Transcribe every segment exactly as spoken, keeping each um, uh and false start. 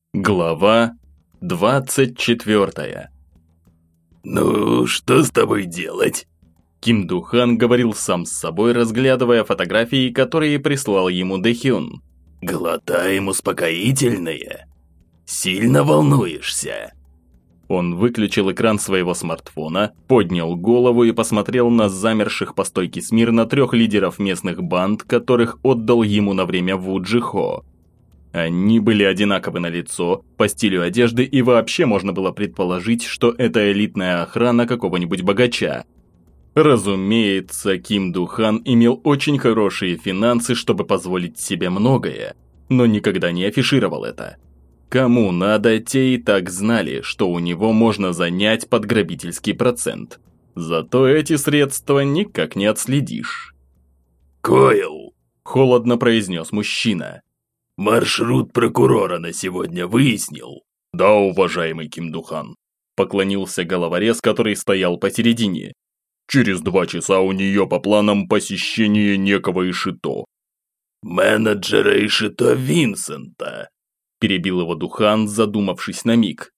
Глава двадцать четвёртая. «Ну, что с тобой делать?» Ким Духан говорил сам с собой, разглядывая фотографии, которые прислал ему Дэхюн. «Глотаем успокоительное? Сильно волнуешься?» Он выключил экран своего смартфона, поднял голову и посмотрел на замерших по стойке смирно трех лидеров местных банд, которых отдал ему на время Ву Джихо. Они были одинаковы на лицо, по стилю одежды, и вообще можно было предположить, что это элитная охрана какого-нибудь богача. Разумеется, Ким Духан имел очень хорошие финансы, чтобы позволить себе многое, но никогда не афишировал это. Кому надо, те и так знали, что у него можно занять под грабительский процент. Зато эти средства никак не отследишь. «Койл!» – холодно произнес мужчина. «Маршрут прокурора на сегодня выяснил?» «Да, уважаемый Ким Духан», – поклонился головорез, который стоял посередине. «Через два часа у нее по планам посещение некого Ишито». «Менеджера Ишито Винсента», – перебил его Духан, задумавшись на миг.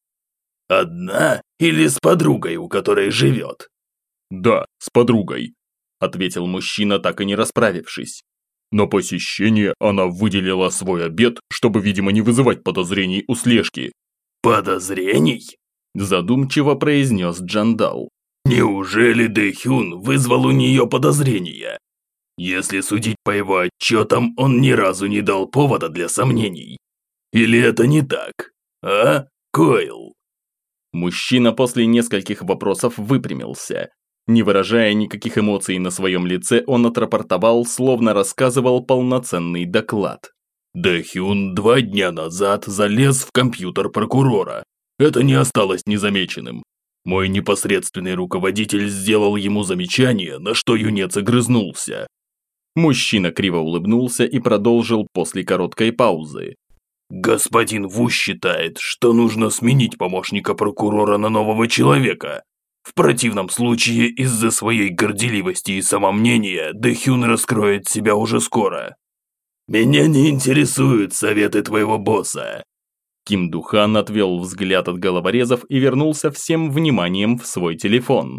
«Одна или с подругой, у которой живет?» «Да, с подругой», – ответил мужчина, так и не расправившись. На посещение она выделила свой обед, чтобы, видимо, не вызывать подозрений у слежки. «Подозрений?» – задумчиво произнес Джандал. «Неужели Дэхюн вызвал у нее подозрения? Если судить по его отчетам, он ни разу не дал повода для сомнений. Или это не так, а, Койл?» Мужчина после нескольких вопросов выпрямился. Не выражая никаких эмоций на своем лице, он отрапортовал, словно рассказывал полноценный доклад. «Дэхюн два дня назад залез в компьютер прокурора. Это не осталось незамеченным. Мой непосредственный руководитель сделал ему замечание, на что юнец огрызнулся». Мужчина криво улыбнулся и продолжил после короткой паузы. «Господин Ву считает, что нужно сменить помощника прокурора на нового человека. В противном случае, из-за своей горделивости и самомнения, Дэхюн раскроет себя уже скоро. Меня не интересуют советы твоего босса». Ким Духан отвел взгляд от головорезов и вернулся всем вниманием в свой телефон.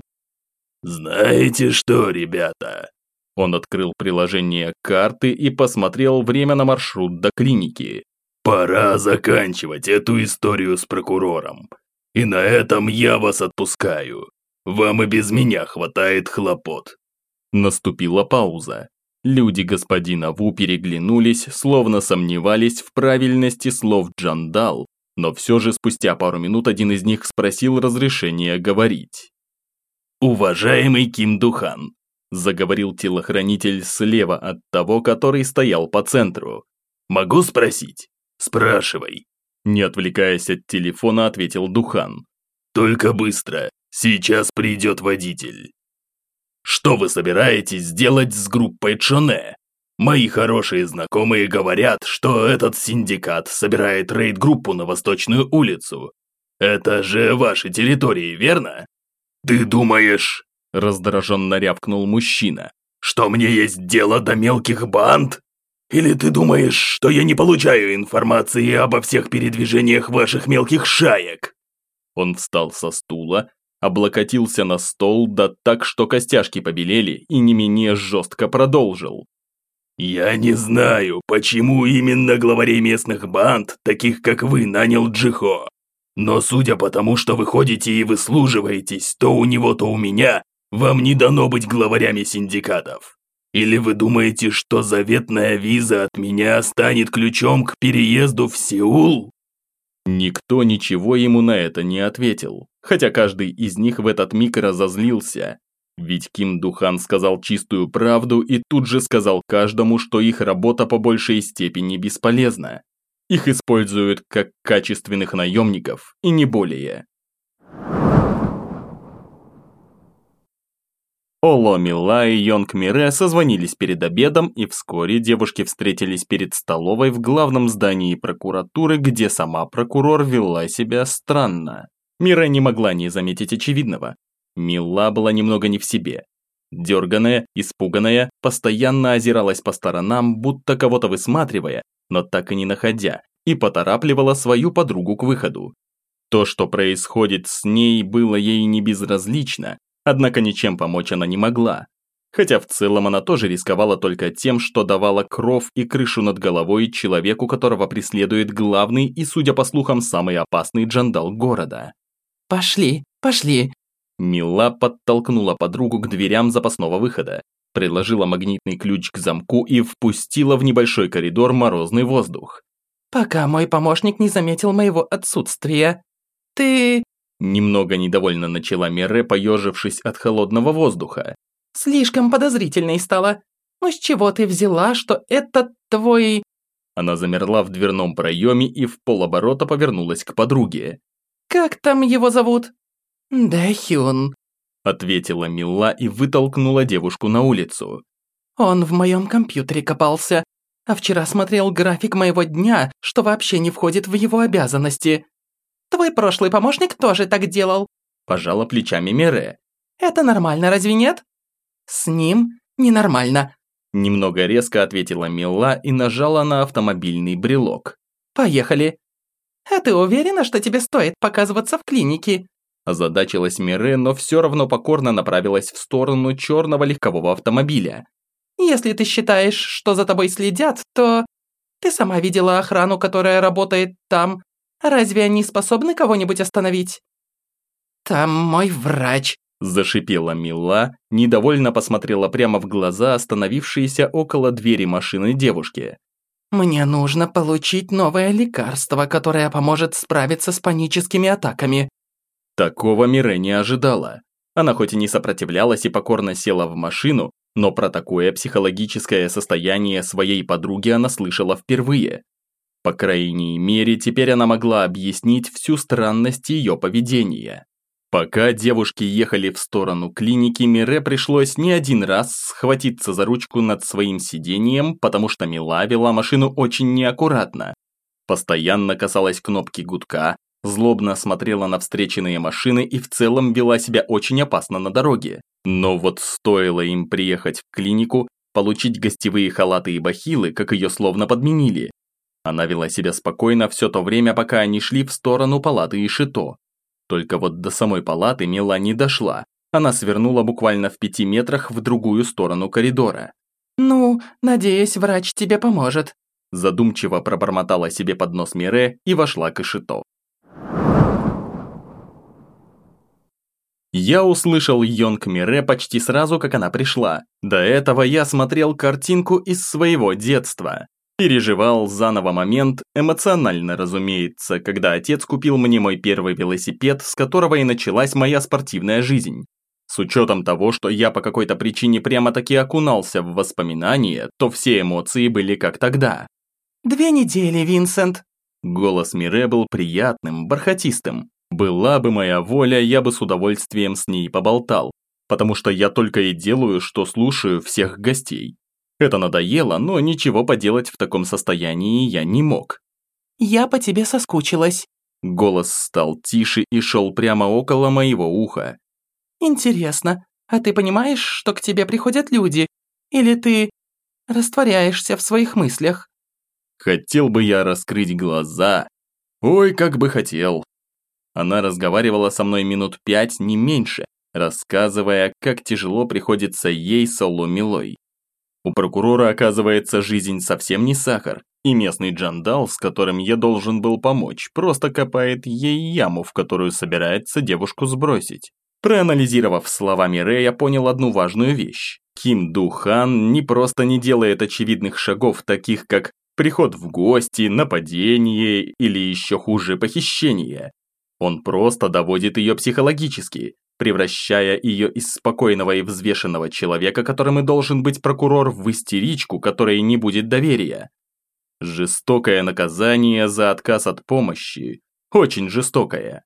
«Знаете что, ребята?» Он открыл приложение карты и посмотрел время на маршрут до клиники. «Пора заканчивать эту историю с прокурором. И на этом я вас отпускаю. Вам и без меня хватает хлопот». Наступила пауза. Люди господина Ву переглянулись, словно сомневались в правильности слов Джандал, но все же спустя пару минут один из них спросил разрешения говорить. «Уважаемый Ким Духан», – заговорил телохранитель слева от того, который стоял по центру. «Могу спросить?» «Спрашивай». Не отвлекаясь от телефона, ответил Духан. «Только быстро. Сейчас придет водитель». «Что вы собираетесь делать с группой Чоне? Мои хорошие знакомые говорят, что этот синдикат собирает рейд-группу на Восточную улицу. Это же ваши территории, верно?» «Ты думаешь...» – раздраженно рявкнул мужчина. «Что мне есть дело до мелких банд? Или ты думаешь, что я не получаю информации обо всех передвижениях ваших мелких шаек?» Он встал со стула, облокотился на стол, да так, что костяшки побелели, и не менее жестко продолжил. «Я не знаю, почему именно главарей местных банд, таких как вы, нанял Джихо. Но судя по тому, что вы ходите и выслуживаетесь, то у него, то у меня, вам не дано быть главарями синдикатов. Или вы думаете, что заветная виза от меня станет ключом к переезду в Сеул?» Никто ничего ему на это не ответил, хотя каждый из них в этот миг разозлился. Ведь Ким Духан сказал чистую правду и тут же сказал каждому, что их работа по большей степени бесполезна. Их используют как качественных наемников и не более. Оло Мила и Йонг Мире созвонились перед обедом, и вскоре девушки встретились перед столовой в главном здании прокуратуры, где сама прокурор вела себя странно. Мире не могла не заметить очевидного. Мила была немного не в себе. Дерганая, испуганная, постоянно озиралась по сторонам, будто кого-то высматривая, но так и не находя, и поторапливала свою подругу к выходу. То, что происходит с ней, было ей не безразлично, однако ничем помочь она не могла. Хотя в целом она тоже рисковала только тем, что давала кров и крышу над головой человеку, которого преследует главный и, судя по слухам, самый опасный джандал города. «Пошли, пошли!» Мила подтолкнула подругу к дверям запасного выхода, приложила магнитный ключ к замку и впустила в небольшой коридор морозный воздух. «Пока мой помощник не заметил моего отсутствия. Ты...» Немного недовольно начала Мире, поежившись от холодного воздуха. «Слишком подозрительной стала. Ну с чего ты взяла, что это твой...» Она замерла в дверном проеме и в полоборота повернулась к подруге. «Как там его зовут?» «Дэхюн», – ответила Мила и вытолкнула девушку на улицу. «Он в моем компьютере копался, а вчера смотрел график моего дня, что вообще не входит в его обязанности. Твой прошлый помощник тоже так делал», – пожала плечами Мире. «Это нормально, разве нет?» «С ним ненормально», – немного резко ответила Мила и нажала на автомобильный брелок. «Поехали». «А ты уверена, что тебе стоит показываться в клинике?» Озадачилась Мире, но все равно покорно направилась в сторону черного легкового автомобиля. «Если ты считаешь, что за тобой следят, то... Ты сама видела охрану, которая работает там. Разве они способны кого-нибудь остановить?» «Там мой врач», – зашипела Мила, недовольно посмотрела прямо в глаза остановившейся около двери машины девушки. «Мне нужно получить новое лекарство, которое поможет справиться с паническими атаками». Такого Мире не ожидала. Она хоть и не сопротивлялась и покорно села в машину, но про такое психологическое состояние своей подруги она слышала впервые. По крайней мере, теперь она могла объяснить всю странность ее поведения. Пока девушки ехали в сторону клиники, Мире пришлось не один раз схватиться за ручку над своим сиденьем, потому что Мила вела машину очень неаккуратно. Постоянно касалась кнопки гудка, злобно смотрела на встреченные машины и в целом вела себя очень опасно на дороге. Но вот стоило им приехать в клинику, получить гостевые халаты и бахилы, как ее словно подменили. Она вела себя спокойно все то время, пока они шли в сторону палаты Ишито. Только вот до самой палаты Мила не дошла. Она свернула буквально в пяти метрах в другую сторону коридора. «Ну, надеюсь, врач тебе поможет», задумчиво пробормотала себе под нос Мире и вошла к Ишито. Я услышал Йонг Мире почти сразу, как она пришла. До этого я смотрел картинку из своего детства. Переживал заново момент, эмоционально, разумеется, когда отец купил мне мой первый велосипед, с которого и началась моя спортивная жизнь. С учетом того, что я по какой-то причине прямо-таки окунался в воспоминания, то все эмоции были как тогда. «Две недели, Винсент». Голос Мире был приятным, бархатистым. Была бы моя воля, я бы с удовольствием с ней поболтал, потому что я только и делаю, что слушаю всех гостей. Это надоело, но ничего поделать в таком состоянии я не мог. «Я по тебе соскучилась». Голос стал тише и шел прямо около моего уха. «Интересно, а ты понимаешь, что к тебе приходят люди? Или ты растворяешься в своих мыслях?» Хотел бы я раскрыть глаза. Ой, как бы хотел. Она разговаривала со мной минут пять, не меньше, рассказывая, как тяжело приходится ей с Олумилой. У прокурора, оказывается, жизнь совсем не сахар, и местный джандал, с которым я должен был помочь, просто копает ей яму, в которую собирается девушку сбросить. Проанализировав слова Мире, я понял одну важную вещь. Ким Ду Хан не просто не делает очевидных шагов, таких как приход в гости, нападение или еще хуже похищение. Он просто доводит ее психологически, превращая ее из спокойного и взвешенного человека, которым и должен быть прокурор, в истеричку, которой не будет доверия. Жестокое наказание за отказ от помощи. Очень жестокое.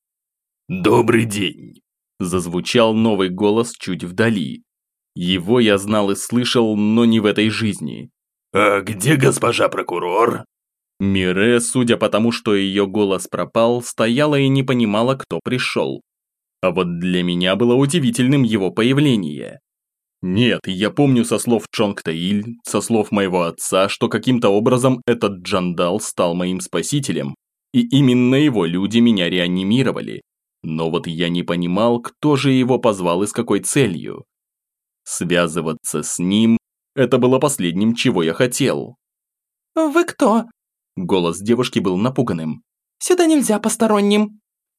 «Добрый день!» Зазвучал новый голос чуть вдали. Его я знал и слышал, но не в этой жизни. «А где госпожа прокурор?» Мире, судя по тому, что ее голос пропал, стояла и не понимала, кто пришел. А вот для меня было удивительным его появление. Нет, я помню со слов Чонг Таиль, со слов моего отца, что каким-то образом этот Джандал стал моим спасителем, и именно его люди меня реанимировали. Но вот я не понимал, кто же его позвал и с какой целью. Связываться с ним – это было последним, чего я хотел. «Вы кто?» Голос девушки был напуганным. «Сюда нельзя посторонним».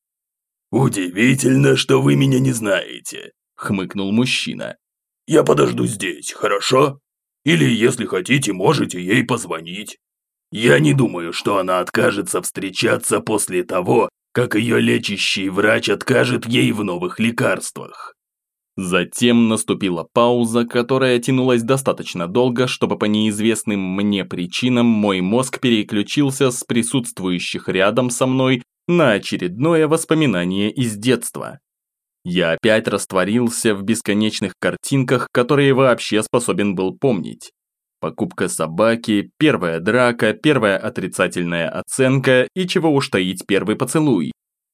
«Удивительно, что вы меня не знаете», – хмыкнул мужчина. «Я подожду здесь, хорошо? Или, если хотите, можете ей позвонить. Я не думаю, что она откажется встречаться после того, как ее лечащий врач откажет ей в новых лекарствах». Затем наступила пауза, которая тянулась достаточно долго, чтобы по неизвестным мне причинам мой мозг переключился с присутствующих рядом со мной на очередное воспоминание из детства. Я опять растворился в бесконечных картинках, которые вообще способен был помнить. Покупка собаки, первая драка, первая отрицательная оценка и, чего уж таить, первый поцелуй.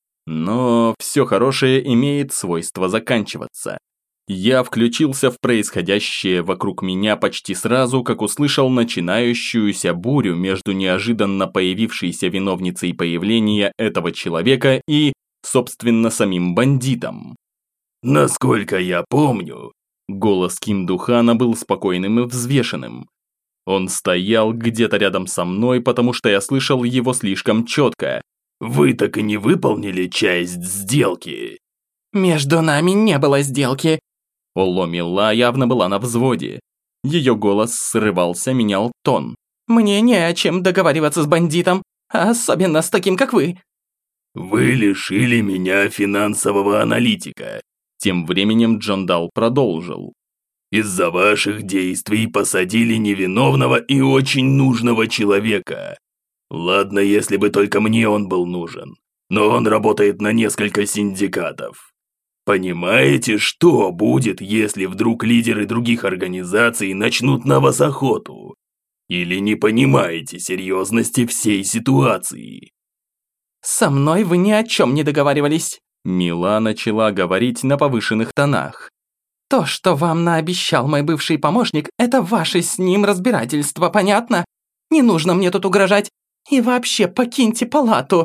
Но все хорошее имеет свойство заканчиваться. Я включился в происходящее вокруг меня почти сразу, как услышал начинающуюся бурю между неожиданно появившейся виновницей появления этого человека и, собственно, самим бандитом. «Насколько я помню...» Голос Ким Духана был спокойным и взвешенным. Он стоял где-то рядом со мной, потому что я слышал его слишком четко. «Вы так и не выполнили часть сделки». «Между нами не было сделки». Оло Мила явно была на взводе. Ее голос срывался, менял тон. «Мне не о чем договариваться с бандитом, особенно с таким, как вы». «Вы лишили меня финансового аналитика». Тем временем Джандал продолжил. «Из-за ваших действий посадили невиновного и очень нужного человека. Ладно, если бы только мне он был нужен, но он работает на несколько синдикатов. Понимаете, что будет, если вдруг лидеры других организаций начнут на вас охоту? Или не понимаете серьезности всей ситуации?» «Со мной вы ни о чем не договаривались». Мила начала говорить на повышенных тонах. «То, что вам наобещал мой бывший помощник, это ваше с ним разбирательство, понятно? Не нужно мне тут угрожать. И вообще, покиньте палату».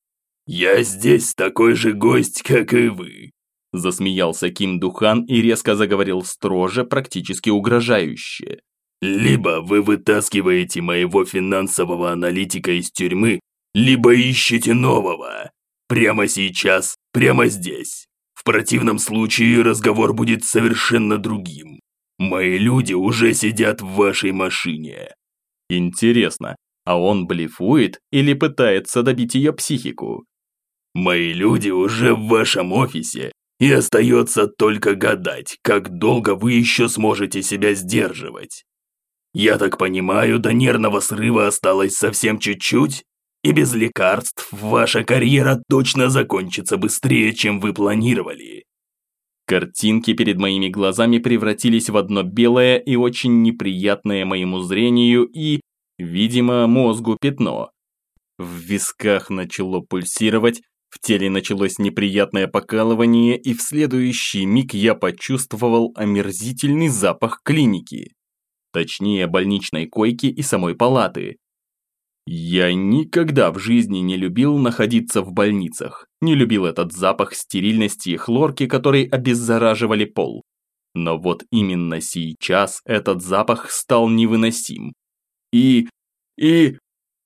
«Я здесь такой же гость, как и вы», – засмеялся Ким Духан и резко заговорил строже, практически угрожающе. «Либо вы вытаскиваете моего финансового аналитика из тюрьмы, либо ищете нового. Прямо сейчас, прямо здесь. В противном случае разговор будет совершенно другим. Мои люди уже сидят в вашей машине». Интересно, а он блефует или пытается добить ее психику? «Мои люди уже в вашем офисе, и остается только гадать, как долго вы еще сможете себя сдерживать. Я так понимаю, до нервного срыва осталось совсем чуть-чуть, и без лекарств ваша карьера точно закончится быстрее, чем вы планировали». Картинки перед моими глазами превратились в одно белое и очень неприятное моему зрению и, видимо, мозгу пятно. В висках начало пульсировать, в теле началось неприятное покалывание, и в следующий миг я почувствовал омерзительный запах клиники. Точнее, больничной койки и самой палаты. Я никогда в жизни не любил находиться в больницах, не любил этот запах стерильности и хлорки, которые обеззараживали пол. Но вот именно сейчас этот запах стал невыносим. И... и...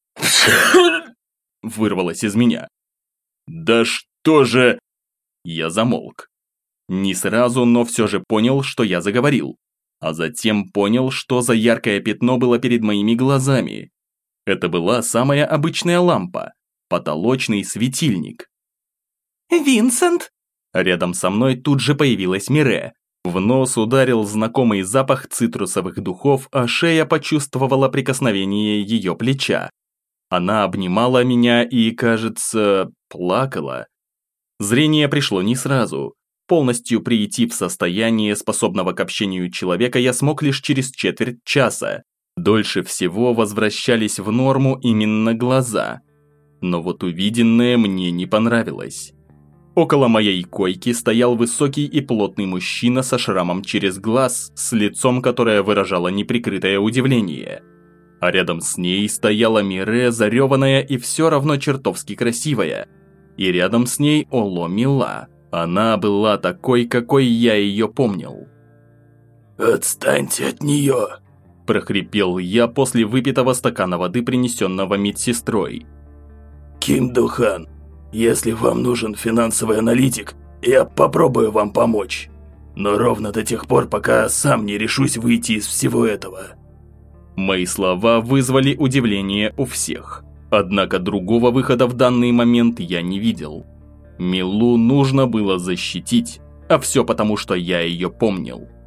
вырвалось из меня. «Да что же...» Я замолк. Не сразу, но все же понял, что я заговорил. А затем понял, что за яркое пятно было перед моими глазами. Это была самая обычная лампа, потолочный светильник. «Винсент?» Рядом со мной тут же появилась Мире. В нос ударил знакомый запах цитрусовых духов, а шея почувствовала прикосновение ее плеча. Она обнимала меня и, кажется, плакала. Зрение пришло не сразу. Полностью прийти в состояние, способного к общению человека, я смог лишь через четверть часа. Дольше всего возвращались в норму именно глаза. Но вот увиденное мне не понравилось. Около моей койки стоял высокий и плотный мужчина со шрамом через глаз, с лицом, которое выражало неприкрытое удивление. А рядом с ней стояла Мире, зареванная и все равно чертовски красивая. И рядом с ней Оло Мила. Она была такой, какой я ее помнил. «Отстаньте от нее!» – прохрипел я после выпитого стакана воды, принесенного медсестрой. «Ким Духан, если вам нужен финансовый аналитик, я попробую вам помочь. Но ровно до тех пор, пока сам не решусь выйти из всего этого». Мои слова вызвали удивление у всех. Однако другого выхода в данный момент я не видел. Милу нужно было защитить, а все потому, что я ее помнил.